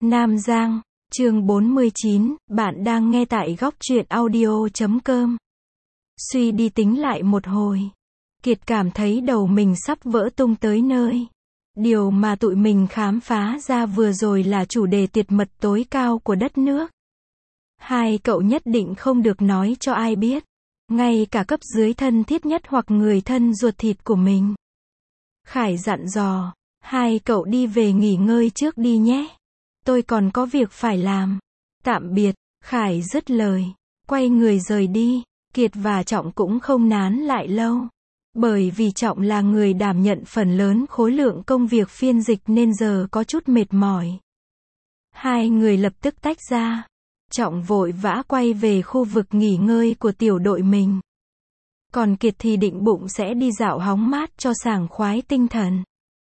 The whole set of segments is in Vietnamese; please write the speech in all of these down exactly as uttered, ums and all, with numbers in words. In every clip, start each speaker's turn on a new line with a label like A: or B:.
A: Nam Giang, chương bốn mươi chín, bạn đang nghe tại góc truyện audio chấm com. Suy đi tính lại một hồi, Kiệt cảm thấy đầu mình sắp vỡ tung tới nơi. Điều mà tụi mình khám phá ra vừa rồi là chủ đề tuyệt mật tối cao của đất nước. Hai cậu nhất định không được nói cho ai biết, ngay cả cấp dưới thân thiết nhất hoặc người thân ruột thịt của mình. Khải dặn dò, hai cậu đi về nghỉ ngơi trước đi nhé. Tôi còn có việc phải làm. Tạm biệt, Khải dứt lời, quay người rời đi. Kiệt và Trọng cũng không nán lại lâu. Bởi vì Trọng là người đảm nhận phần lớn khối lượng công việc phiên dịch nên giờ có chút mệt mỏi. Hai người lập tức tách ra. Trọng vội vã quay về khu vực nghỉ ngơi của tiểu đội mình. Còn Kiệt thì định bụng sẽ đi dạo hóng mát cho sảng khoái tinh thần.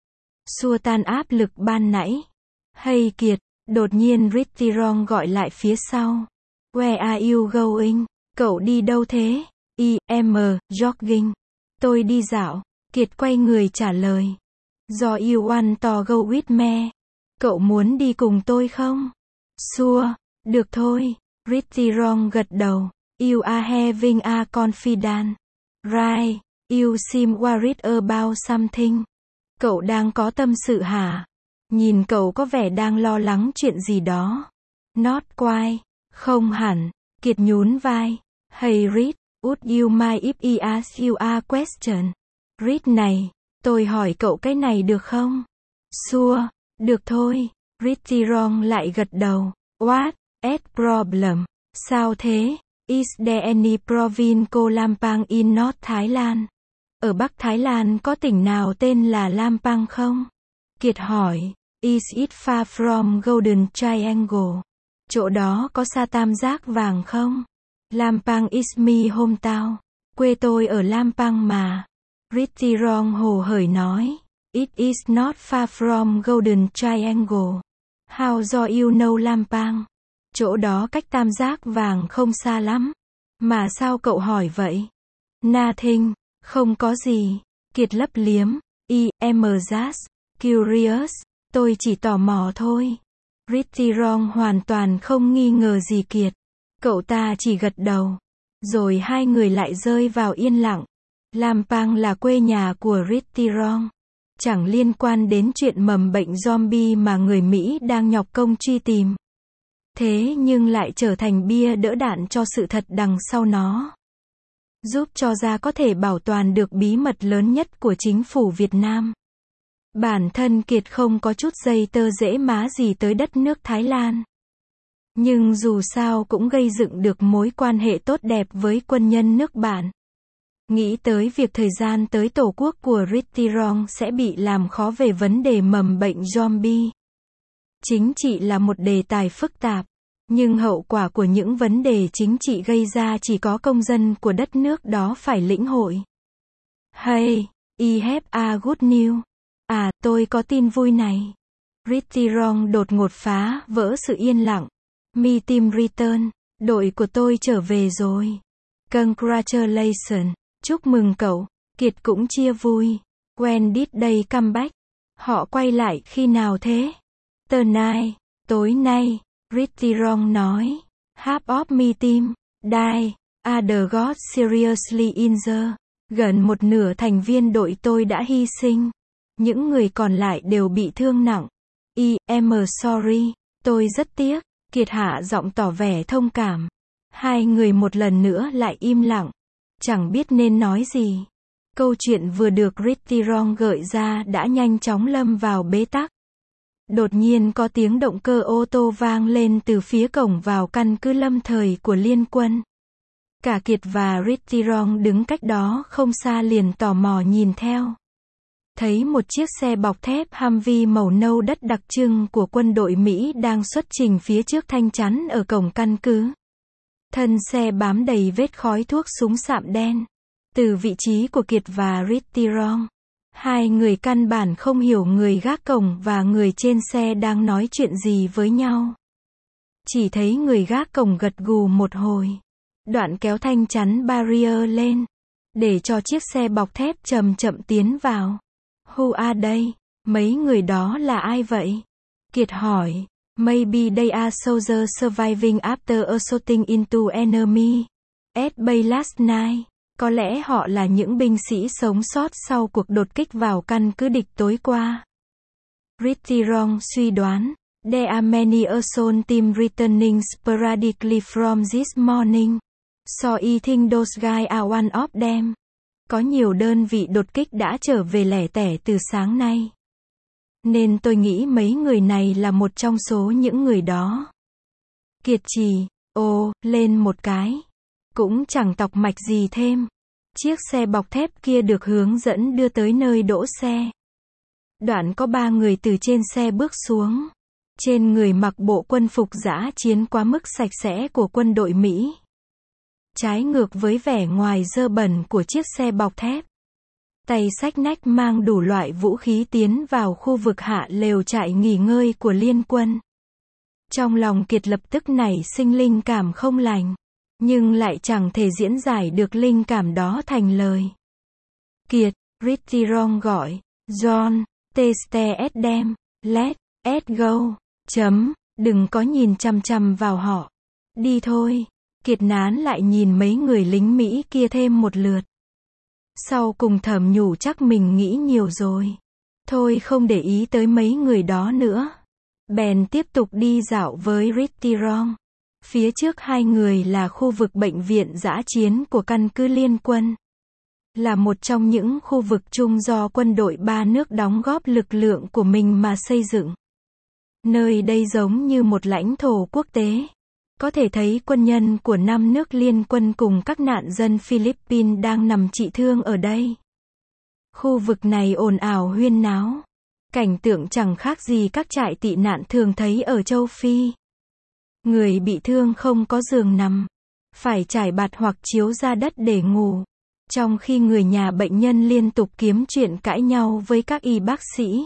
A: Xua tan áp lực ban nãy. Hey Kiệt, đột nhiên Rittirong gọi lại phía sau. Where are you going? Cậu đi đâu thế? I am jogging. Tôi đi dạo. Kiệt quay người trả lời. Do you want to go with me? Cậu muốn đi cùng tôi không? Sure, được thôi. Rittirong gật đầu. You are having a confidence. Right, you seem worried about something. Cậu đang có tâm sự hả? Nhìn cậu có vẻ đang lo lắng chuyện gì đó. Not quite. Không hẳn. Kiệt nhún vai. Hey Rit, would you mind if I ask you a question? Rit này, tôi hỏi cậu cái này được không? Sure, được thôi. Rittirong lại gật đầu. What? At problem. Sao thế? Is there any province called Lampang in North Thailand? Ở Bắc Thái Lan có tỉnh nào tên là Lampang không? Kiệt hỏi. Is it far from Golden Triangle? Chỗ đó có xa tam giác vàng không? Lampang is my hometown. Quê tôi ở Lampang mà. Rittirong hồ hởi nói. It is not far from Golden Triangle. How do you know Lampang? Chỗ đó cách tam giác vàng không xa lắm. Mà sao cậu hỏi vậy? Nothing. Không có gì. Kiệt lấp liếm. I am just curious. Tôi chỉ tò mò thôi. Rittirong hoàn toàn không nghi ngờ gì Kiệt. Cậu ta chỉ gật đầu. Rồi hai người lại rơi vào yên lặng. Lampang là quê nhà của Rittirong. Chẳng liên quan đến chuyện mầm bệnh zombie mà người Mỹ đang nhọc công truy tìm. Thế nhưng lại trở thành bia đỡ đạn cho sự thật đằng sau nó. Giúp cho ra có thể bảo toàn được bí mật lớn nhất của chính phủ Việt Nam. Bản thân Kiệt không có chút dây tơ dễ má gì tới đất nước Thái Lan. Nhưng dù sao cũng gây dựng được mối quan hệ tốt đẹp với quân nhân nước bạn. Nghĩ tới việc thời gian tới tổ quốc của Rittirong sẽ bị làm khó về vấn đề mầm bệnh zombie. Chính trị là một đề tài phức tạp. Nhưng hậu quả của những vấn đề chính trị gây ra chỉ có công dân của đất nước đó phải lĩnh hội. Hey, I have a good news. À, tôi có tin vui này. Rittirong đột ngột phá vỡ sự yên lặng. My team return. Đội của tôi trở về rồi. Congratulations. Chúc mừng cậu. Kiệt cũng chia vui. When did they come back? Họ quay lại khi nào thế? Tonight. Tối nay. Rittirong nói. Half of my team died. Other got seriously injured. Gần một nửa thành viên đội tôi đã hy sinh. Những người còn lại đều bị thương nặng. I am sorry. Tôi rất tiếc. Kiệt hạ giọng tỏ vẻ thông cảm. Hai người một lần nữa lại im lặng. Chẳng biết nên nói gì. Câu chuyện vừa được Rittirong gợi ra đã nhanh chóng lâm vào bế tắc. Đột nhiên có tiếng động cơ ô tô vang lên từ phía cổng vào căn cứ lâm thời của liên quân. Cả Kiệt và Rittirong đứng cách đó không xa liền tò mò nhìn theo. Thấy một chiếc xe bọc thép Humvee màu nâu đất đặc trưng của quân đội Mỹ đang xuất trình phía trước thanh chắn ở cổng căn cứ. Thân xe bám đầy vết khói thuốc súng sạm đen. Từ vị trí của Kiệt và Rittirong, hai người căn bản không hiểu người gác cổng và người trên xe đang nói chuyện gì với nhau. Chỉ thấy người gác cổng gật gù một hồi. Đoạn kéo thanh chắn barrier lên. Để cho chiếc xe bọc thép chậm chậm tiến vào. Who are they? Mấy người đó là ai vậy? Kiệt hỏi. Maybe they are soldiers surviving after assaulting into enemy at bay last night. Có lẽ họ là những binh sĩ sống sót sau cuộc đột kích vào căn cứ địch tối qua. Rittirong suy đoán, there are many assault teams returning sporadically from this morning. So I think those guys are one of them. Có nhiều đơn vị đột kích đã trở về lẻ tẻ từ sáng nay. Nên tôi nghĩ mấy người này là một trong số những người đó. Kiệt trì, ồ, lên một cái. Cũng chẳng tọc mạch gì thêm. Chiếc xe bọc thép kia được hướng dẫn đưa tới nơi đỗ xe. Đoạn có ba người từ trên xe bước xuống. Trên người mặc bộ quân phục dã chiến quá mức sạch sẽ của quân đội Mỹ. Trái ngược với vẻ ngoài dơ bẩn của chiếc xe bọc thép. Tay xách nách mang đủ loại vũ khí tiến vào khu vực hạ lều trại nghỉ ngơi của liên quân. Trong lòng Kiệt lập tức nảy sinh linh cảm không lành. Nhưng lại chẳng thể diễn giải được linh cảm đó thành lời. Kiệt, Rittirong gọi, John, teste at them, let, us go, chấm, đừng có nhìn chằm chằm vào họ. Đi thôi. Kiệt nán lại nhìn mấy người lính Mỹ kia thêm một lượt. Sau cùng thầm nhủ chắc mình nghĩ nhiều rồi. Thôi không để ý tới mấy người đó nữa. Bèn tiếp tục đi dạo với Rittirong. Phía trước hai người là khu vực bệnh viện dã chiến của căn cứ liên quân. Là một trong những khu vực chung do quân đội ba nước đóng góp lực lượng của mình mà xây dựng. Nơi đây giống như một lãnh thổ quốc tế. Có thể thấy quân nhân của năm nước liên quân cùng các nạn dân Philippines đang nằm trị thương ở đây. Khu vực này ồn ào huyên náo. Cảnh tượng chẳng khác gì các trại tị nạn thường thấy ở châu Phi. Người bị thương không có giường nằm. Phải trải bạt hoặc chiếu ra đất để ngủ. Trong khi người nhà bệnh nhân liên tục kiếm chuyện cãi nhau với các y bác sĩ.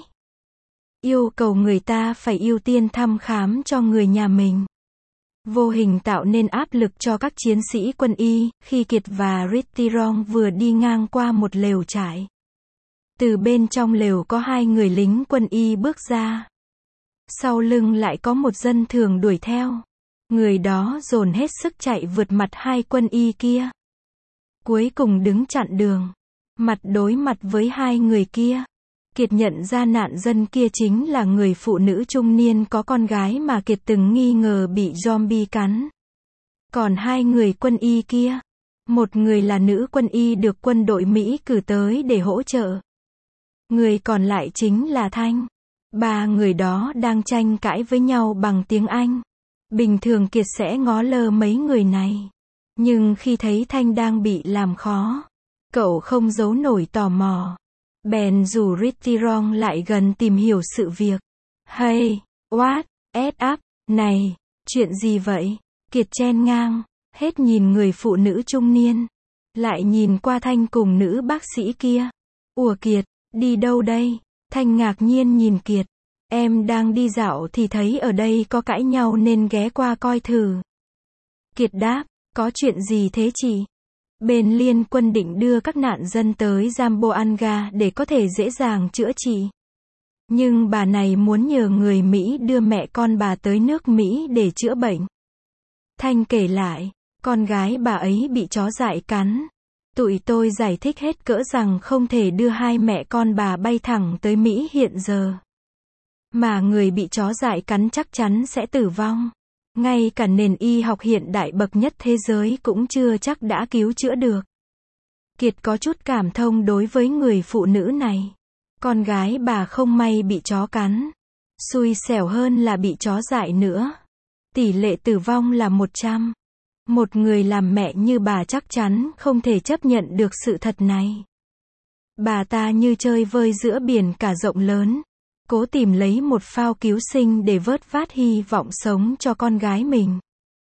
A: Yêu cầu người ta phải ưu tiên thăm khám cho người nhà mình. Vô hình tạo nên áp lực cho các chiến sĩ quân y, khi Kiệt và Rittirong vừa đi ngang qua một lều trại. Từ bên trong lều có hai người lính quân y bước ra. Sau lưng lại có một dân thường đuổi theo. Người đó dồn hết sức chạy vượt mặt hai quân y kia. Cuối cùng đứng chặn đường. Mặt đối mặt với hai người kia. Kiệt nhận ra nạn dân kia chính là người phụ nữ trung niên có con gái mà Kiệt từng nghi ngờ bị zombie cắn. Còn hai người quân y kia. Một người là nữ quân y được quân đội Mỹ cử tới để hỗ trợ. Người còn lại chính là Thanh. Ba người đó đang tranh cãi với nhau bằng tiếng Anh. Bình thường Kiệt sẽ ngó lơ mấy người này. Nhưng khi thấy Thanh đang bị làm khó, cậu không giấu nổi tò mò. Bèn rủ Rittirong lại gần tìm hiểu sự việc. Hey, what, add up, này, chuyện gì vậy? Kiệt chen ngang, hết nhìn người phụ nữ trung niên. Lại nhìn qua Thanh cùng nữ bác sĩ kia. Ủa Kiệt, đi đâu đây? Thanh ngạc nhiên nhìn Kiệt. Em đang đi dạo thì thấy ở đây có cãi nhau nên ghé qua coi thử. Kiệt đáp, có chuyện gì thế chị? Bên liên quân định đưa các nạn dân tới Zamboanga để có thể dễ dàng chữa trị. Nhưng bà này muốn nhờ người Mỹ đưa mẹ con bà tới nước Mỹ để chữa bệnh. Thanh kể lại, con gái bà ấy bị chó dại cắn. Tụi tôi giải thích hết cỡ rằng không thể đưa hai mẹ con bà bay thẳng tới Mỹ hiện giờ. Mà người bị chó dại cắn chắc chắn sẽ tử vong. Ngay cả nền y học hiện đại bậc nhất thế giới cũng chưa chắc đã cứu chữa được. Kiệt có chút cảm thông đối với người phụ nữ này. Con gái bà không may bị chó cắn. Xui xẻo hơn là bị chó dại nữa. Tỷ lệ tử vong là một trăm. Một người làm mẹ như bà chắc chắn không thể chấp nhận được sự thật này. Bà ta như chơi vơi giữa biển cả rộng lớn. Cố tìm lấy một phao cứu sinh để vớt vát hy vọng sống cho con gái mình.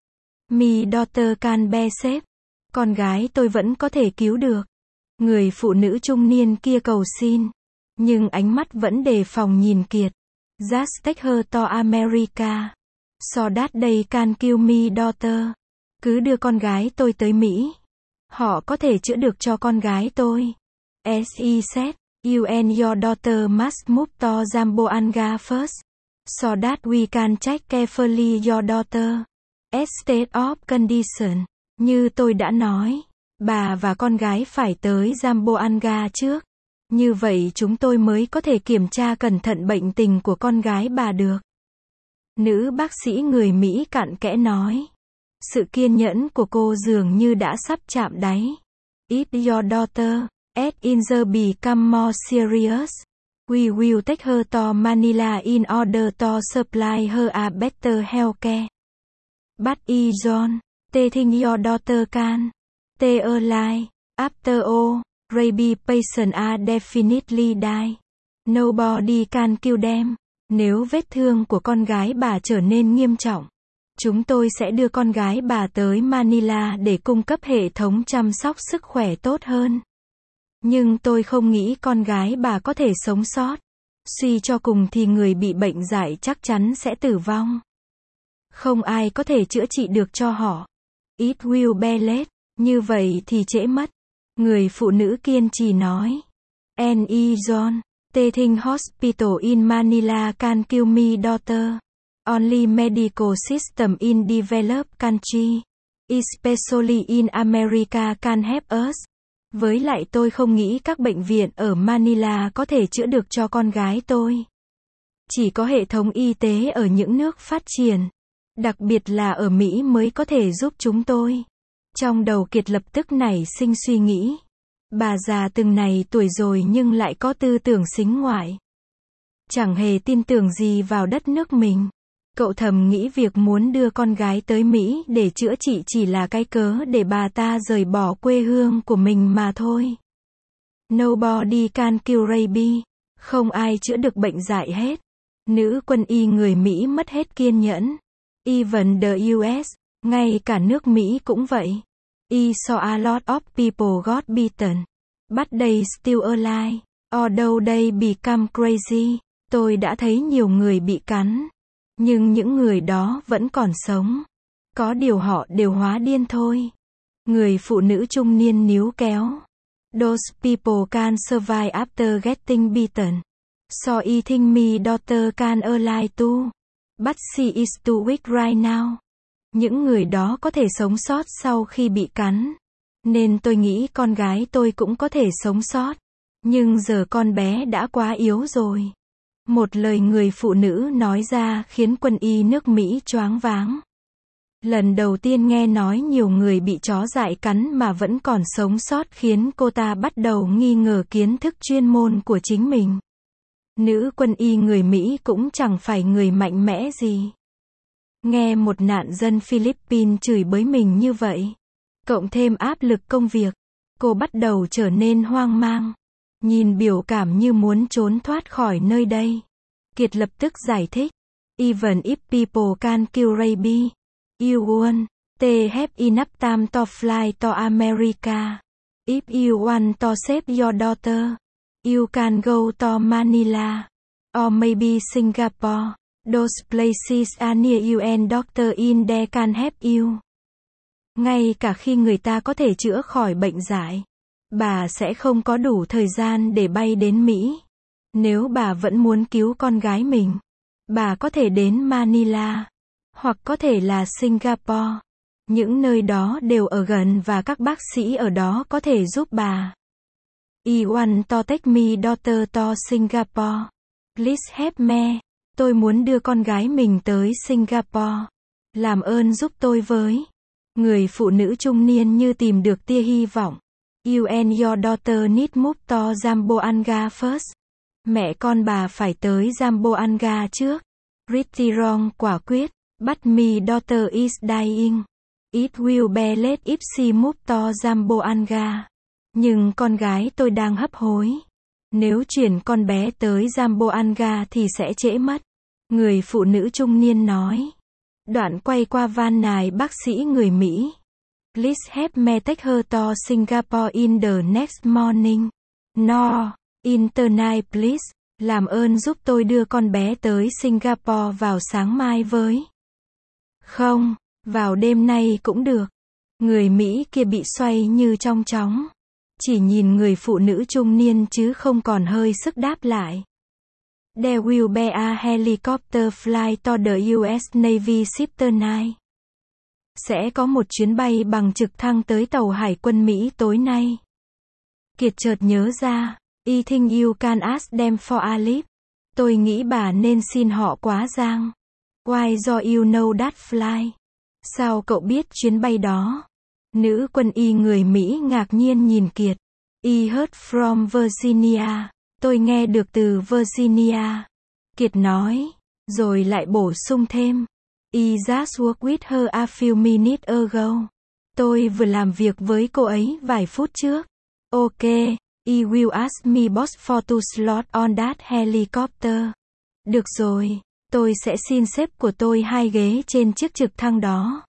A: My daughter can be saved. Con gái tôi vẫn có thể cứu được. Người phụ nữ trung niên kia cầu xin. Nhưng ánh mắt vẫn đề phòng nhìn Kiệt. Just take her to America. So that they can kill me daughter. Cứ đưa con gái tôi tới Mỹ. Họ có thể chữa được cho con gái tôi. As he said, you and your daughter must move to Zamboanga first. So that we can check carefully your daughter state of condition. Như tôi đã nói, bà và con gái phải tới Zamboanga trước. Như vậy chúng tôi mới có thể kiểm tra cẩn thận bệnh tình của con gái bà được. Nữ bác sĩ người Mỹ cặn kẽ nói. Sự kiên nhẫn của cô dường như đã sắp chạm đáy. If your daughter is injured become more serious, we will take her to Manila in order to supply her a better health care. But I John, they think your daughter can stay alive. After all, rabies patients are definitely die. Nobody can kill them. Nếu vết thương của con gái bà trở nên nghiêm trọng, chúng tôi sẽ đưa con gái bà tới Manila để cung cấp hệ thống chăm sóc sức khỏe tốt hơn. Nhưng tôi không nghĩ con gái bà có thể sống sót. Suy cho cùng thì người bị bệnh dại chắc chắn sẽ tử vong. Không ai có thể chữa trị được cho họ. It will be late. Như vậy thì trễ mất. Người phụ nữ kiên trì nói. And I John, Teaching Hospital in Manila can kill me daughter. Only medical system in developed country, especially in America can help us. Với lại tôi không nghĩ các bệnh viện ở Manila có thể chữa được cho con gái tôi. Chỉ có hệ thống y tế ở những nước phát triển, đặc biệt là ở Mỹ mới có thể giúp chúng tôi. Trong đầu Kiệt lập tức nảy sinh suy nghĩ. Bà già từng này tuổi rồi nhưng lại có tư tưởng sính ngoại. Chẳng hề tin tưởng gì vào đất nước mình. Cậu thầm nghĩ việc muốn đưa con gái tới Mỹ để chữa trị chỉ là cái cớ để bà ta rời bỏ quê hương của mình mà thôi. Nobody can kill rabies. Không ai chữa được bệnh dại hết. Nữ quân y người Mỹ mất hết kiên nhẫn. Even the u ét, ngay cả nước Mỹ cũng vậy. I saw a lot of people got bitten, but they still alive. Although they become crazy. Tôi đã thấy nhiều người bị cắn. Nhưng những người đó vẫn còn sống. Có điều họ đều hóa điên thôi. Người phụ nữ trung niên níu kéo. Those people can survive after getting beaten. So I think my daughter can alive too. But she is too weak right now. Những người đó có thể sống sót sau khi bị cắn. Nên tôi nghĩ con gái tôi cũng có thể sống sót. Nhưng giờ con bé đã quá yếu rồi. Một lời người phụ nữ nói ra khiến quân y nước Mỹ choáng váng. Lần đầu tiên nghe nói nhiều người bị chó dại cắn mà vẫn còn sống sót khiến cô ta bắt đầu nghi ngờ kiến thức chuyên môn của chính mình. Nữ quân y người Mỹ cũng chẳng phải người mạnh mẽ gì. Nghe một nạn dân Philippines chửi bới mình như vậy, cộng thêm áp lực công việc, cô bắt đầu trở nên hoang mang. Nhìn biểu cảm như muốn trốn thoát khỏi nơi đây. Kiệt lập tức giải thích. Even if people can kill rabies, you won't. They have enough time to fly to America. If you want to save your daughter, you can go to Manila. Or maybe Singapore. Those places are near you and doctor in there can help you. Ngay cả khi người ta có thể chữa khỏi bệnh dại, bà sẽ không có đủ thời gian để bay đến Mỹ. Nếu bà vẫn muốn cứu con gái mình, bà có thể đến Manila, hoặc có thể là Singapore. Những nơi đó đều ở gần và các bác sĩ ở đó có thể giúp bà. I want to take my daughter to Singapore. Please help me. Tôi muốn đưa con gái mình tới Singapore. Làm ơn giúp tôi với. Người phụ nữ trung niên như tìm được tia hy vọng. You and your daughter need move to Zamboanga first. Mẹ con bà phải tới Zamboanga trước. Pretty wrong, quả quyết. But my daughter is dying. It will be late if she move to Zamboanga. Nhưng con gái tôi đang hấp hối. Nếu chuyển con bé tới Zamboanga thì sẽ trễ mất. Người phụ nữ trung niên nói. Đoạn quay qua van nài bác sĩ người Mỹ. Please help me take her to Singapore in the next morning. No, in the night please. Làm ơn giúp tôi đưa con bé tới Singapore vào sáng mai với. Không, vào đêm nay cũng được. Người Mỹ kia bị xoay như trong chóng. Chỉ nhìn người phụ nữ trung niên chứ không còn hơi sức đáp lại. There will be a helicopter flight to the u ét Navy ship tonight. Sẽ có một chuyến bay bằng trực thăng tới tàu hải quân Mỹ tối nay. Kiệt chợt nhớ ra, I think you can ask them for a lift. Tôi nghĩ bà nên xin họ quá giang. Why do you know that flight? Sao cậu biết chuyến bay đó? Nữ quân y người Mỹ ngạc nhiên nhìn Kiệt. I heard from Virginia. Tôi nghe được từ Virginia. Kiệt nói, rồi lại bổ sung thêm. I just worked with her a few minutes ago. Tôi vừa làm việc với cô ấy vài phút trước. Ok, I will ask me boss for two slot on that helicopter. Được rồi, tôi sẽ xin sếp của tôi hai ghế trên chiếc trực thăng đó.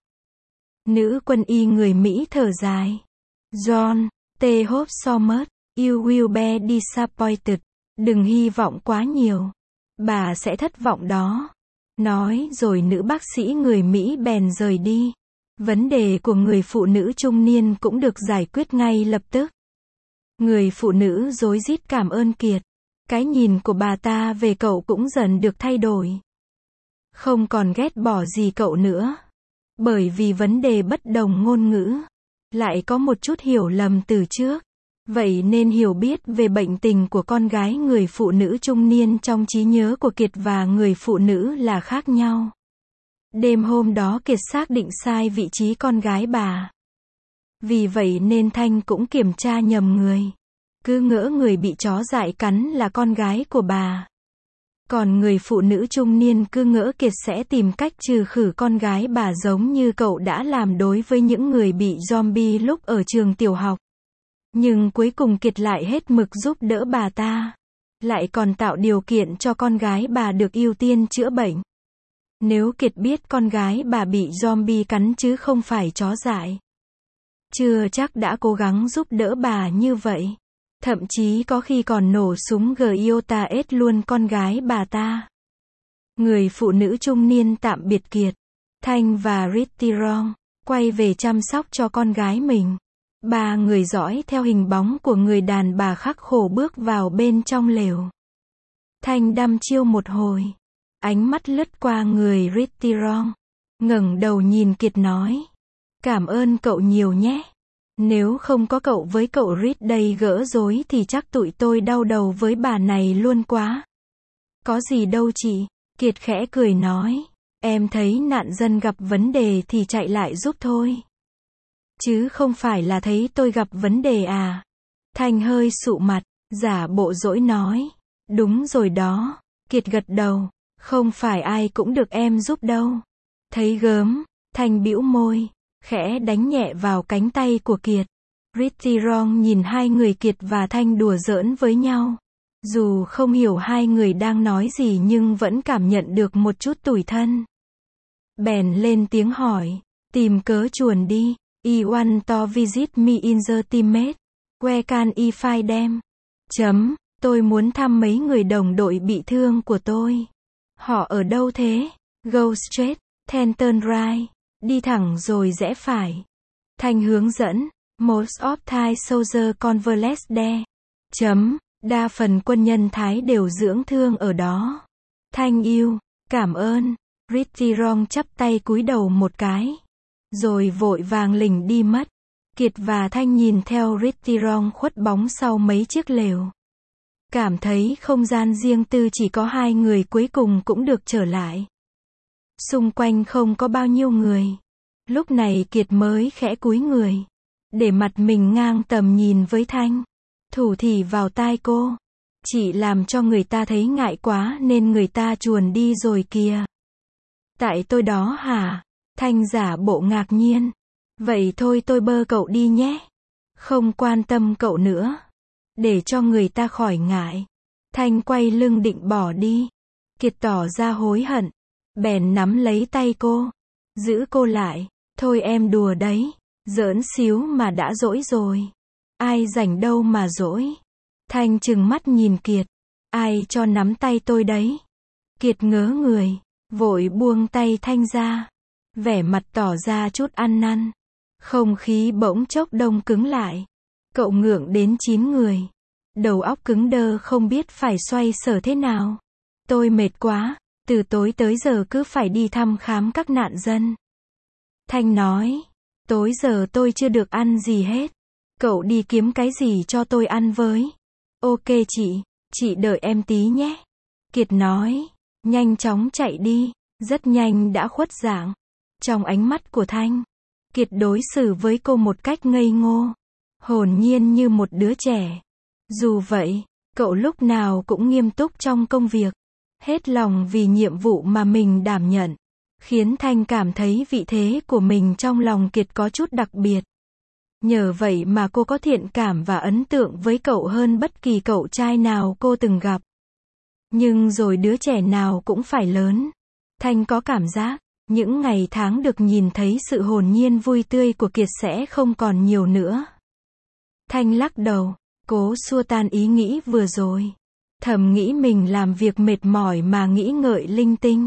A: Nữ quân y người Mỹ thở dài. John, T hope so much, you will be disappointed. Đừng hy vọng quá nhiều. Bà sẽ thất vọng đó. Nói rồi nữ bác sĩ người Mỹ bèn rời đi. Vấn đề của người phụ nữ trung niên cũng được giải quyết ngay lập tức. Người phụ nữ rối rít cảm ơn Kiệt. Cái nhìn của bà ta về cậu cũng dần được thay đổi. Không còn ghét bỏ gì cậu nữa. Bởi vì vấn đề bất đồng ngôn ngữ. Lại có một chút hiểu lầm từ trước. Vậy nên hiểu biết về bệnh tình của con gái người phụ nữ trung niên trong trí nhớ của Kiệt và người phụ nữ là khác nhau. Đêm hôm đó Kiệt xác định sai vị trí con gái bà. Vì vậy nên Thanh cũng kiểm tra nhầm người. Cứ ngỡ người bị chó dại cắn là con gái của bà. Còn người phụ nữ trung niên cứ ngỡ Kiệt sẽ tìm cách trừ khử con gái bà giống như cậu đã làm đối với những người bị zombie lúc ở trường tiểu học. Nhưng cuối cùng Kiệt lại hết mực giúp đỡ bà ta. Lại còn tạo điều kiện cho con gái bà được ưu tiên chữa bệnh. Nếu Kiệt biết con gái bà bị zombie cắn chứ không phải chó dại, chưa chắc đã cố gắng giúp đỡ bà như vậy. Thậm chí có khi còn nổ súng Giota ết luôn con gái bà ta. Người phụ nữ trung niên tạm biệt Kiệt, Thanh và Rittirong, quay về chăm sóc cho con gái mình. Ba người dõi theo hình bóng của người đàn bà khắc khổ bước vào bên trong lều. Thanh đăm chiêu một hồi. Ánh mắt lướt qua người Rittirong. Ngẩng đầu nhìn Kiệt nói. Cảm ơn cậu nhiều nhé. Nếu không có cậu với cậu Rit đây gỡ rối thì chắc tụi tôi đau đầu với bà này luôn quá. Có gì đâu chị. Kiệt khẽ cười nói. Em thấy nạn dân gặp vấn đề thì chạy lại giúp thôi. Chứ không phải là thấy tôi gặp vấn đề à. Thanh hơi sụ mặt, giả bộ dỗi nói. Đúng rồi đó. Kiệt gật đầu. Không phải ai cũng được em giúp đâu. Thấy gớm, Thanh bĩu môi, khẽ đánh nhẹ vào cánh tay của Kiệt. Rittirong nhìn hai người Kiệt và Thanh đùa giỡn với nhau. Dù không hiểu hai người đang nói gì nhưng vẫn cảm nhận được một chút tủi thân. Bèn lên tiếng hỏi, tìm cớ chuồn đi. I want to visit me in the teammate. Where can I find them? Chấm, tôi muốn thăm mấy người đồng đội bị thương của tôi. Họ ở đâu thế? Go straight, then turn right. Đi thẳng rồi rẽ phải. Thanh hướng dẫn. Most of Thai soldiers convalesce there. Chấm, đa phần quân nhân Thái đều dưỡng thương ở đó. Thanh yêu, cảm ơn. Rittirong chắp tay cúi đầu một cái. Rồi vội vàng lỉnh đi mất. Kiệt và Thanh nhìn theo Rittirong khuất bóng sau mấy chiếc lều. Cảm thấy không gian riêng tư chỉ có hai người cuối cùng cũng được trở lại. Xung quanh không có bao nhiêu người. Lúc này Kiệt mới khẽ cúi người. Để mặt mình ngang tầm nhìn với Thanh. Thủ thỉ vào tai cô. Chị làm cho người ta thấy ngại quá nên người ta chuồn đi rồi kìa. Tại tôi đó hả? Thanh giả bộ ngạc nhiên. Vậy thôi tôi bơ cậu đi nhé. Không quan tâm cậu nữa. Để cho người ta khỏi ngại. Thanh quay lưng định bỏ đi. Kiệt tỏ ra hối hận. Bèn nắm lấy tay cô. Giữ cô lại. Thôi em đùa đấy. Giỡn xíu mà đã dỗi rồi. Ai rảnh đâu mà dỗi. Thanh trừng mắt nhìn Kiệt. Ai cho nắm tay tôi đấy. Kiệt ngớ người. Vội buông tay Thanh ra. Vẻ mặt tỏ ra chút ăn năn. Không khí bỗng chốc đông cứng lại. Cậu ngượng đến chín người. Đầu óc cứng đơ không biết phải xoay sở thế nào. Tôi mệt quá, từ tối tới giờ cứ phải đi thăm khám các nạn dân. Thanh nói, tối giờ tôi chưa được ăn gì hết. Cậu đi kiếm cái gì cho tôi ăn với. Ok chị, chị đợi em tí nhé. Kiệt nói, nhanh chóng chạy đi, rất nhanh đã khuất dạng. Trong ánh mắt của Thanh, Kiệt đối xử với cô một cách ngây ngô, hồn nhiên như một đứa trẻ. Dù vậy, cậu lúc nào cũng nghiêm túc trong công việc, hết lòng vì nhiệm vụ mà mình đảm nhận, khiến Thanh cảm thấy vị thế của mình trong lòng Kiệt có chút đặc biệt. Nhờ vậy mà cô có thiện cảm và ấn tượng với cậu hơn bất kỳ cậu trai nào cô từng gặp. Nhưng rồi đứa trẻ nào cũng phải lớn. Thanh có cảm giác, những ngày tháng được nhìn thấy sự hồn nhiên vui tươi của Kiệt sẽ không còn nhiều nữa. Thanh lắc đầu, cố xua tan ý nghĩ vừa rồi. Thầm nghĩ mình làm việc mệt mỏi mà nghĩ ngợi linh tinh.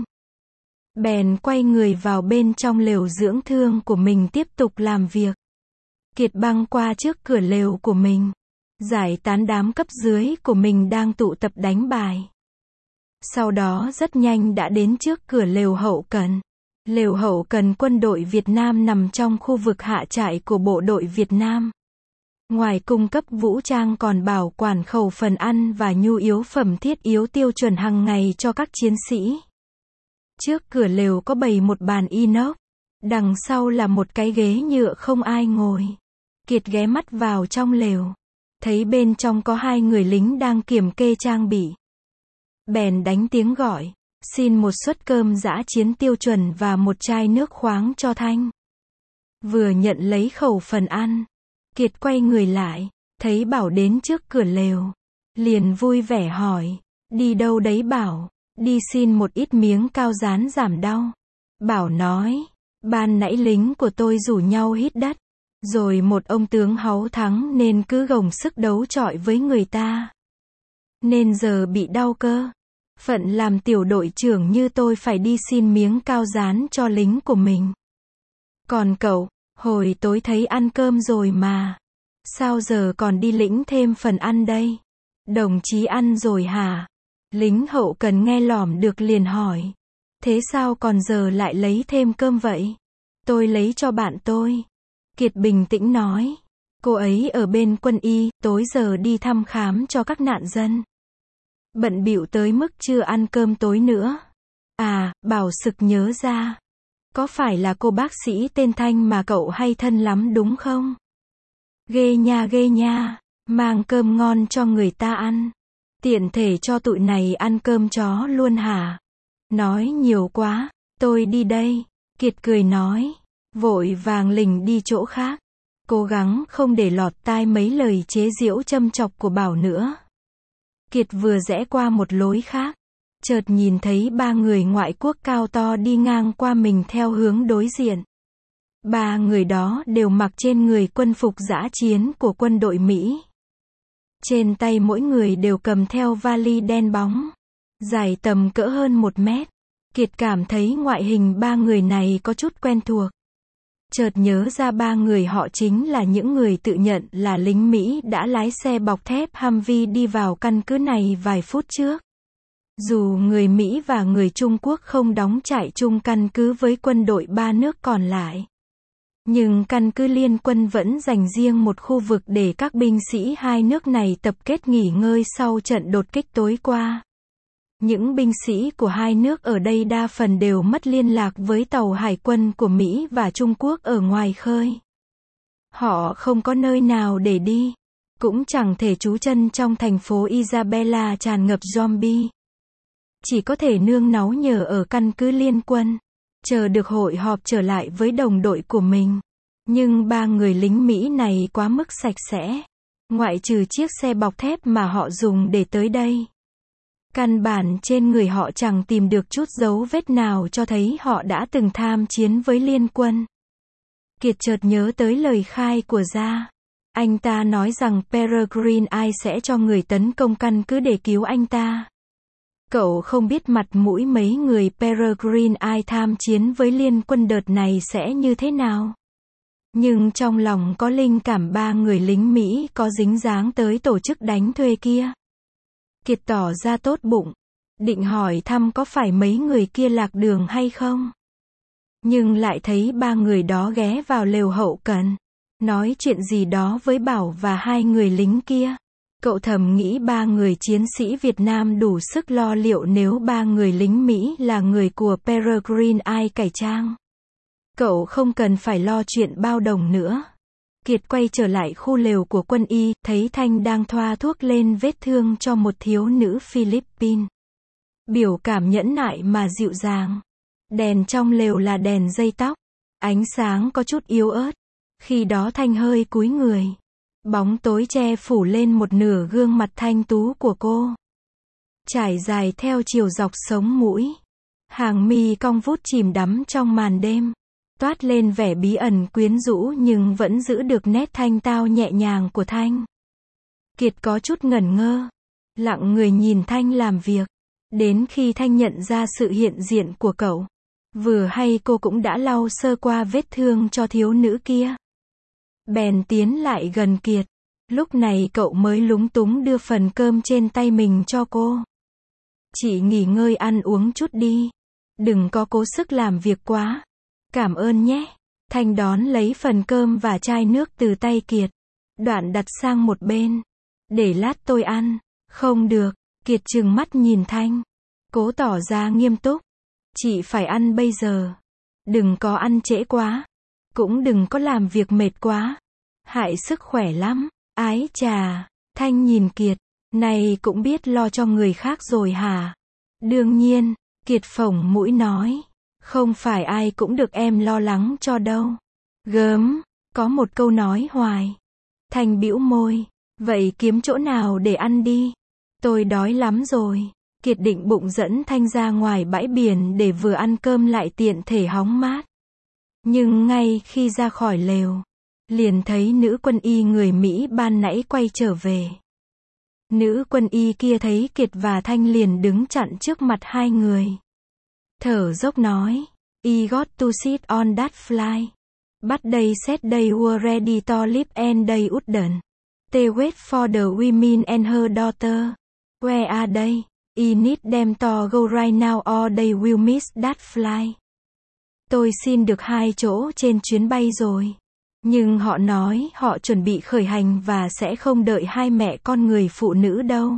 A: Bèn quay người vào bên trong lều dưỡng thương của mình tiếp tục làm việc. Kiệt băng qua trước cửa lều của mình, giải tán đám cấp dưới của mình đang tụ tập đánh bài. Sau đó rất nhanh đã đến trước cửa lều hậu cần. Lều hậu cần quân đội Việt Nam nằm trong khu vực hạ trại của bộ đội Việt Nam. Ngoài cung cấp vũ trang còn bảo quản khẩu phần ăn và nhu yếu phẩm thiết yếu tiêu chuẩn hàng ngày cho các chiến sĩ. Trước cửa lều có bày một bàn inox, đằng sau là một cái ghế nhựa không ai ngồi. Kiệt ghé mắt vào trong lều, thấy bên trong có hai người lính đang kiểm kê trang bị. Bèn đánh tiếng gọi, xin một suất cơm dã chiến tiêu chuẩn và một chai nước khoáng cho Thanh. Vừa nhận lấy khẩu phần ăn, Kiệt quay người lại, thấy Bảo đến trước cửa lều. Liền vui vẻ hỏi, đi đâu đấy Bảo? Đi xin một ít miếng cao rán giảm đau. Bảo nói, ban nãy lính của tôi rủ nhau hít đất. Rồi một ông tướng háu thắng nên cứ gồng sức đấu chọi với người ta. Nên giờ bị đau cơ. Phận làm tiểu đội trưởng như tôi phải đi xin miếng cao rán cho lính của mình. Còn cậu, hồi tối thấy ăn cơm rồi mà. Sao giờ còn đi lĩnh thêm phần ăn đây? Đồng chí ăn rồi hả? Lính hậu cần nghe lỏm được liền hỏi. Thế sao còn giờ lại lấy thêm cơm vậy? Tôi lấy cho bạn tôi. Kiệt bình tĩnh nói. Cô ấy ở bên quân y, tối giờ đi thăm khám cho các nạn dân. Bận bịu tới mức chưa ăn cơm tối nữa. À, Bảo sực nhớ ra. Có phải là cô bác sĩ tên Thanh mà cậu hay thân lắm đúng không? Ghê nha ghê nha, mang cơm ngon cho người ta ăn. Tiện thể cho tụi này ăn cơm chó luôn hả? Nói nhiều quá, tôi đi đây. Kiệt cười nói, vội vàng lình đi chỗ khác. Cố gắng không để lọt tai mấy lời chế giễu châm chọc của Bảo nữa. Kiệt vừa rẽ qua một lối khác, chợt nhìn thấy ba người ngoại quốc cao to đi ngang qua mình theo hướng đối diện. Ba người đó đều mặc trên người quân phục dã chiến của quân đội Mỹ. Trên tay mỗi người đều cầm theo vali đen bóng, dài tầm cỡ hơn một mét. Kiệt cảm thấy ngoại hình ba người này có chút quen thuộc. Chợt nhớ ra ba người họ chính là những người tự nhận là lính Mỹ đã lái xe bọc thép Humvee đi vào căn cứ này vài phút trước. Dù người Mỹ và người Trung Quốc không đóng trại chung căn cứ với quân đội ba nước còn lại, nhưng căn cứ liên quân vẫn dành riêng một khu vực để các binh sĩ hai nước này tập kết nghỉ ngơi sau trận đột kích tối qua. Những binh sĩ của hai nước ở đây đa phần đều mất liên lạc với tàu hải quân của Mỹ và Trung Quốc ở ngoài khơi. Họ không có nơi nào để đi, cũng chẳng thể trú chân trong thành phố Isabela tràn ngập zombie. Chỉ có thể nương náu nhờ ở căn cứ liên quân, chờ được hội họp trở lại với đồng đội của mình. Nhưng ba người lính Mỹ này quá mức sạch sẽ, ngoại trừ chiếc xe bọc thép mà họ dùng để tới đây. Căn bản trên người họ chẳng tìm được chút dấu vết nào cho thấy họ đã từng tham chiến với liên quân. Kiệt chợt nhớ tới lời khai của Gia. Anh ta nói rằng Peregrine sẽ cho người tấn công căn cứ để cứu anh ta. Cậu không biết mặt mũi mấy người Peregrine tham chiến với liên quân đợt này sẽ như thế nào. Nhưng trong lòng có linh cảm ba người lính Mỹ có dính dáng tới tổ chức đánh thuê kia. Kiệt tỏ ra tốt bụng, định hỏi thăm có phải mấy người kia lạc đường hay không. Nhưng lại thấy ba người đó ghé vào lều hậu cần, nói chuyện gì đó với Bảo và hai người lính kia. Cậu thầm nghĩ ba người chiến sĩ Việt Nam đủ sức lo liệu nếu ba người lính Mỹ là người của Peregrine ai cải trang. Cậu không cần phải lo chuyện bao đồng nữa. Kiệt quay trở lại khu lều của quân y, thấy Thanh đang thoa thuốc lên vết thương cho một thiếu nữ Philippines. Biểu cảm nhẫn nại mà dịu dàng. Đèn trong lều là đèn dây tóc. Ánh sáng có chút yếu ớt. Khi đó Thanh hơi cúi người. Bóng tối che phủ lên một nửa gương mặt thanh tú của cô. Trải dài theo chiều dọc sống mũi. Hàng mi cong vút chìm đắm trong màn đêm. Toát lên vẻ bí ẩn quyến rũ nhưng vẫn giữ được nét thanh tao nhẹ nhàng của Thanh. Kiệt có chút ngẩn ngơ. Lặng người nhìn Thanh làm việc. Đến khi Thanh nhận ra sự hiện diện của cậu. Vừa hay cô cũng đã lau sơ qua vết thương cho thiếu nữ kia. Bèn tiến lại gần Kiệt. Lúc này cậu mới lúng túng đưa phần cơm trên tay mình cho cô. Chị nghỉ ngơi ăn uống chút đi. Đừng có cố sức làm việc quá. Cảm ơn nhé. Thanh đón lấy phần cơm và chai nước từ tay Kiệt. Đoạn đặt sang một bên. Để lát tôi ăn. Không được. Kiệt trừng mắt nhìn Thanh. Cố tỏ ra nghiêm túc. Chị phải ăn bây giờ. Đừng có ăn trễ quá. Cũng đừng có làm việc mệt quá. Hại sức khỏe lắm. Ái chà. Thanh nhìn Kiệt. Này cũng biết lo cho người khác rồi hả? Đương nhiên. Kiệt phổng mũi nói. Không phải ai cũng được em lo lắng cho đâu. Gớm. Có một câu nói hoài. Thanh bĩu môi. Vậy kiếm chỗ nào để ăn đi. Tôi đói lắm rồi. Kiệt định bụng dẫn Thanh ra ngoài bãi biển để vừa ăn cơm lại tiện thể hóng mát. Nhưng ngay khi ra khỏi lều, liền thấy nữ quân y người Mỹ ban nãy quay trở về. Nữ quân y kia thấy Kiệt và Thanh liền đứng chặn trước mặt hai người. Thở dốc nói, I got to sit on that fly. But they said they were ready to leave and they wouldn't. They wait for the women and her daughter. Where are they? I need them to go right now or they will miss that fly. Tôi xin được hai chỗ trên chuyến bay rồi. Nhưng họ nói họ chuẩn bị khởi hành và sẽ không đợi hai mẹ con người phụ nữ đâu.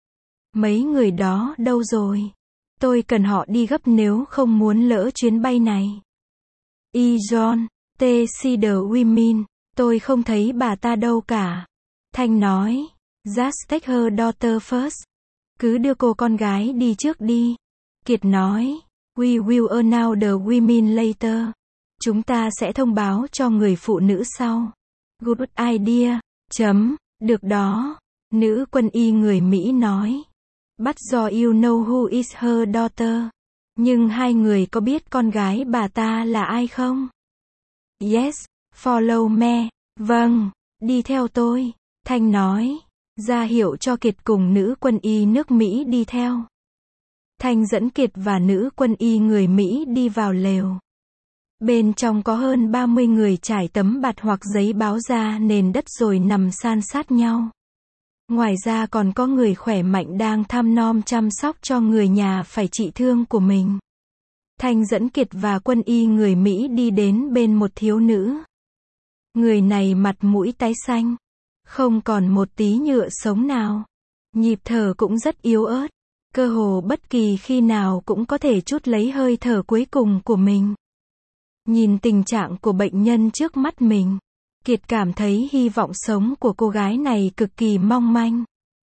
A: Mấy người đó đâu rồi? Tôi cần họ đi gấp nếu không muốn lỡ chuyến bay này. I John, T see the women. Tôi không thấy bà ta đâu cả. Thanh nói, just take her daughter first. Cứ đưa cô con gái đi trước đi. Kiệt nói, we will announce the women later. Chúng ta sẽ thông báo cho người phụ nữ sau. Good idea. Chấm. Được đó. Nữ quân y người Mỹ nói. But do you know who is her daughter? Nhưng hai người có biết con gái bà ta là ai không? Yes. Follow me. Vâng. Đi theo tôi. Thanh nói. Ra hiệu cho Kiệt cùng nữ quân y nước Mỹ đi theo. Thanh dẫn Kiệt và nữ quân y người Mỹ đi vào lều. Bên trong có hơn ba mươi người trải tấm bạt hoặc giấy báo ra nền đất rồi nằm san sát nhau. Ngoài ra còn có người khỏe mạnh đang thăm nom chăm sóc cho người nhà phải trị thương của mình. Thanh dẫn Kiệt và quân y người Mỹ đi đến bên một thiếu nữ. Người này mặt mũi tái xanh. Không còn một tí nhựa sống nào. Nhịp thở cũng rất yếu ớt. Cơ hồ bất kỳ khi nào cũng có thể trút lấy hơi thở cuối cùng của mình. Nhìn tình trạng của bệnh nhân trước mắt mình, Kiệt cảm thấy hy vọng sống của cô gái này cực kỳ mong manh.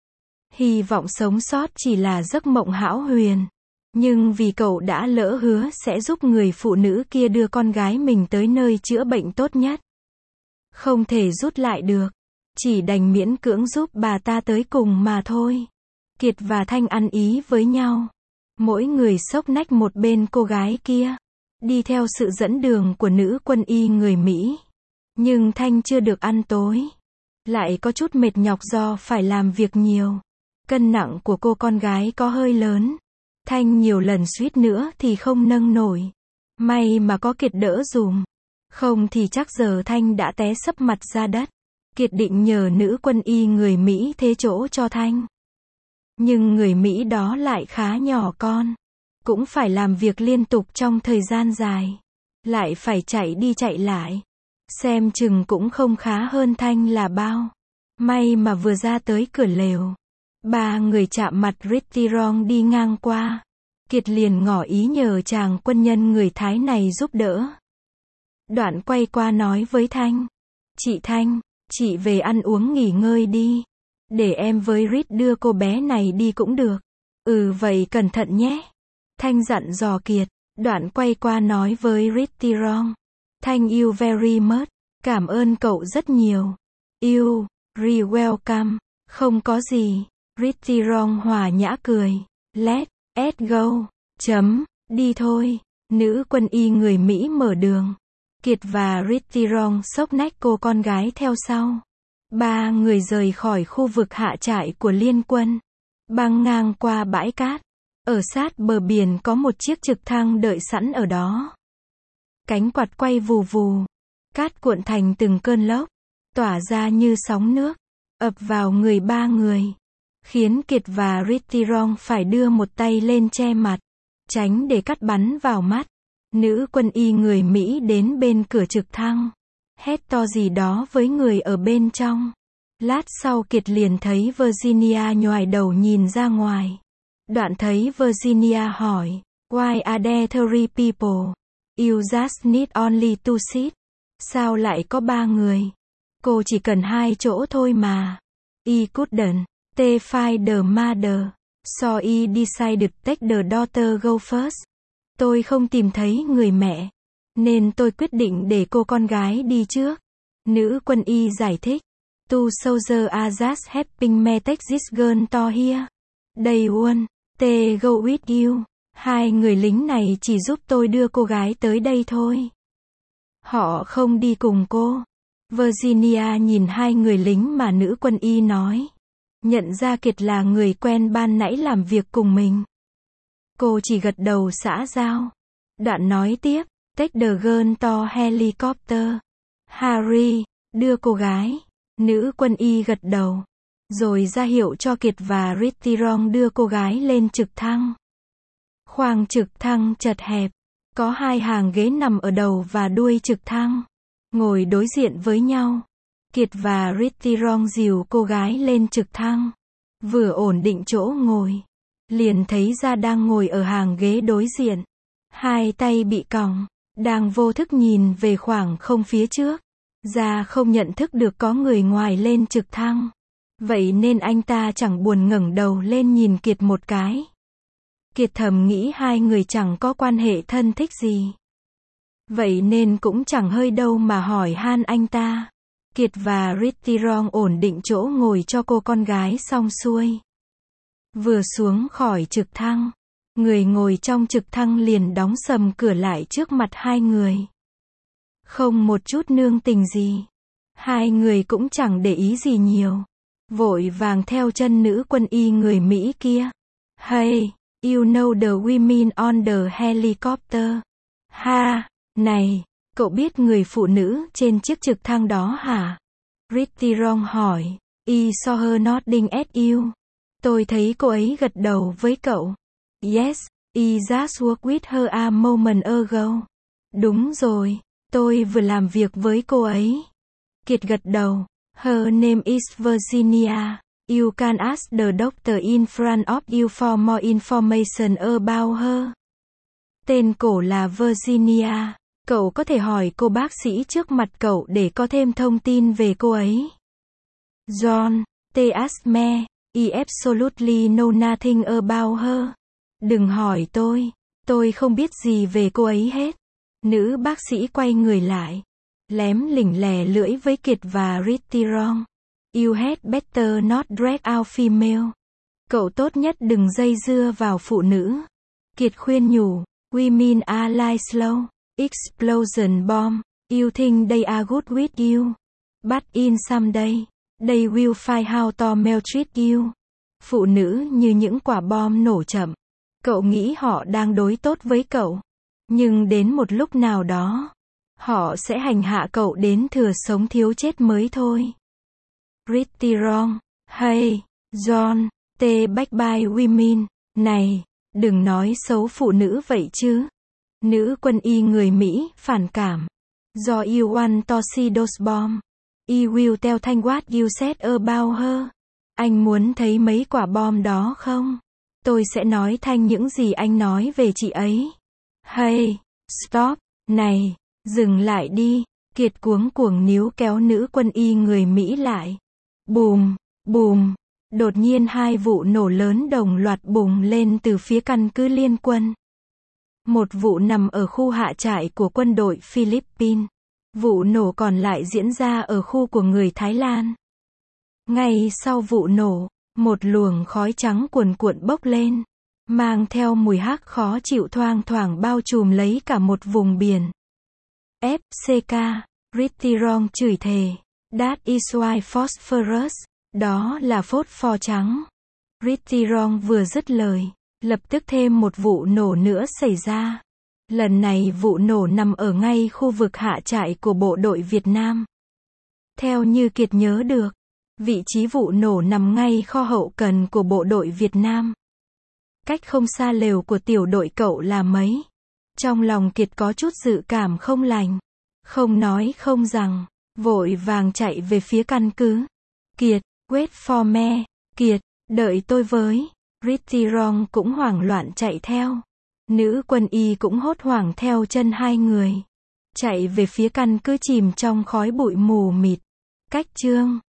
A: Hy vọng sống sót chỉ là giấc mộng hão huyền. Nhưng vì cậu đã lỡ hứa sẽ giúp người phụ nữ kia đưa con gái mình tới nơi chữa bệnh tốt nhất. Không thể rút lại được. Chỉ đành miễn cưỡng giúp bà ta tới cùng mà thôi. Kiệt và Thanh ăn ý với nhau. Mỗi người xốc nách một bên cô gái kia. Đi theo sự dẫn đường của nữ quân y người Mỹ. Nhưng Thanh chưa được ăn tối. Lại có chút mệt nhọc do phải làm việc nhiều. Cân nặng của cô con gái có hơi lớn. Thanh nhiều lần suýt nữa thì không nâng nổi. May mà có Kiệt đỡ dùm. Không thì chắc giờ Thanh đã té sấp mặt ra đất. Kiệt định nhờ nữ quân y người Mỹ thế chỗ cho Thanh. Nhưng người Mỹ đó lại khá nhỏ con. Cũng phải làm việc liên tục trong thời gian dài. Lại phải chạy đi chạy lại. Xem chừng cũng không khá hơn Thanh là bao. May mà vừa ra tới cửa lều. Ba người chạm mặt Rittirong đi ngang qua. Kiệt liền ngỏ ý nhờ chàng quân nhân người Thái này giúp đỡ. Đoạn quay qua nói với Thanh. Chị Thanh, chị về ăn uống nghỉ ngơi đi. Để em với Rit đưa cô bé này đi cũng được. Ừ vậy cẩn thận nhé. Thanh dặn dò Kiệt. Đoạn quay qua nói với Rittirong. Thank you very much. Cảm ơn cậu rất nhiều. You, re welcome. Không có gì. Rittirong hòa nhã cười. Let, it go. Chấm, đi thôi. Nữ quân y người Mỹ mở đường. Kiệt và Rittirong xốc nách cô con gái theo sau. Ba người rời khỏi khu vực hạ trại của liên quân. Băng ngang qua bãi cát. Ở sát bờ biển có một chiếc trực thăng đợi sẵn ở đó. Cánh quạt quay vù vù. Cát cuộn thành từng cơn lốc. Tỏa ra như sóng nước. Ập vào người ba người. Khiến Kiệt và Rittirong phải đưa một tay lên che mặt. Tránh để cát bắn vào mắt. Nữ quân y người Mỹ đến bên cửa trực thăng. Hét to gì đó với người ở bên trong. Lát sau Kiệt liền thấy Virginia nhoài đầu nhìn ra ngoài. Đoạn thấy Virginia hỏi. Why are there three people? You just need only two seats. Sao lại có ba người? Cô chỉ cần hai chỗ thôi mà. I couldn't. They find the mother. So I decided take the daughter go first. Tôi không tìm thấy người mẹ. Nên tôi quyết định để cô con gái đi trước. Nữ quân y giải thích. Two soldiers are just helping me take this girl to here. They won't. They go with you. Hai người lính này chỉ giúp tôi đưa cô gái tới đây thôi. Họ không đi cùng cô. Virginia nhìn hai người lính mà nữ quân y nói. Nhận ra Kiệt là người quen ban nãy làm việc cùng mình. Cô chỉ gật đầu xã giao. Đoạn nói tiếp. Take the girl to helicopter. Harry, đưa cô gái. Nữ quân y gật đầu. Rồi ra hiệu cho Kiệt và Rittirong đưa cô gái lên trực thăng. Khoang trực thăng chật hẹp. Có hai hàng ghế nằm ở đầu và đuôi trực thăng. Ngồi đối diện với nhau. Kiệt và Rittirong dìu cô gái lên trực thăng. Vừa ổn định chỗ ngồi. Liền thấy ra đang ngồi ở hàng ghế đối diện. Hai tay bị còng. Đang vô thức nhìn về khoảng không phía trước. Ra không nhận thức được có người ngoài lên trực thăng. Vậy nên anh ta chẳng buồn ngẩng đầu lên nhìn Kiệt một cái. Kiệt thầm nghĩ hai người chẳng có quan hệ thân thích gì. Vậy nên cũng chẳng hơi đâu mà hỏi han anh ta. Kiệt và Rittirong ổn định chỗ ngồi cho cô con gái xong xuôi. Vừa xuống khỏi trực thăng. Người ngồi trong trực thăng liền đóng sầm cửa lại trước mặt hai người. Không một chút nương tình gì. Hai người cũng chẳng để ý gì nhiều. Vội vàng theo chân nữ quân y người Mỹ kia. Hey, you know the women on the helicopter. Ha, này, cậu biết người phụ nữ trên chiếc trực thăng đó hả? Rittirong hỏi. I saw her nodding at you. Tôi thấy cô ấy gật đầu với cậu. Yes, I just worked with her a moment ago. Đúng rồi, tôi vừa làm việc với cô ấy. Kiệt gật đầu. Her name is Virginia. You can ask the doctor in front of you for more information about her. Tên cô là Virginia. Cậu có thể hỏi cô bác sĩ trước mặt cậu để có thêm thông tin về cô ấy. John, they asked me. I absolutely know nothing about her. Đừng hỏi tôi. Tôi không biết gì về cô ấy hết. Nữ bác sĩ quay người lại. Lém lỉnh lè lưỡi với Kiệt và Rittirong. You had better not drag out female. Cậu tốt nhất đừng dây dưa vào phụ nữ. Kiệt khuyên nhủ. Women are like slow explosion bomb. You think they are good with you. But in someday, they will find how to maltreat you. Phụ nữ như những quả bom nổ chậm. Cậu nghĩ họ đang đối tốt với cậu. Nhưng đến một lúc nào đó, họ sẽ hành hạ cậu đến thừa sống thiếu chết mới thôi. Rittirong. Hey, John, Stay back by women. Này, đừng nói xấu phụ nữ vậy chứ. Nữ quân y người Mỹ, phản cảm. Do you want to see those bomb. I will tell Thanh what you said about her. Anh muốn thấy mấy quả bom đó không? Tôi sẽ nói Thanh những gì anh nói về chị ấy. Hey, stop, này, dừng lại đi. Kiệt cuống cuồng níu kéo nữ quân y người Mỹ lại. Bùm, bùm. Đột nhiên hai vụ nổ lớn đồng loạt bùng lên từ phía căn cứ liên quân. Một vụ nằm ở khu hạ trại của quân đội Philippines. Vụ nổ còn lại diễn ra ở khu của người Thái Lan. Ngay sau vụ nổ, một luồng khói trắng cuồn cuộn bốc lên, mang theo mùi hắc khó chịu thoang thoảng bao trùm lấy cả một vùng biển. ép xê ca, Rittirong chửi thề. That is why phosphorus. Đó là phốt pho trắng. Rittirong vừa dứt lời, lập tức thêm một vụ nổ nữa xảy ra. Lần này vụ nổ nằm ở ngay khu vực hạ trại của bộ đội Việt Nam. Theo như Kiệt nhớ được, vị trí vụ nổ nằm ngay kho hậu cần của bộ đội Việt Nam. Cách không xa lều của tiểu đội cậu là mấy. Trong lòng Kiệt có chút dự cảm không lành. Không nói không rằng, vội vàng chạy về phía căn cứ. Kiệt, wait for me. Kiệt, đợi tôi với. Rittirong cũng hoảng loạn chạy theo. Nữ quân y cũng hốt hoảng theo chân hai người. Chạy về phía căn cứ chìm trong khói bụi mù mịt. Cách chương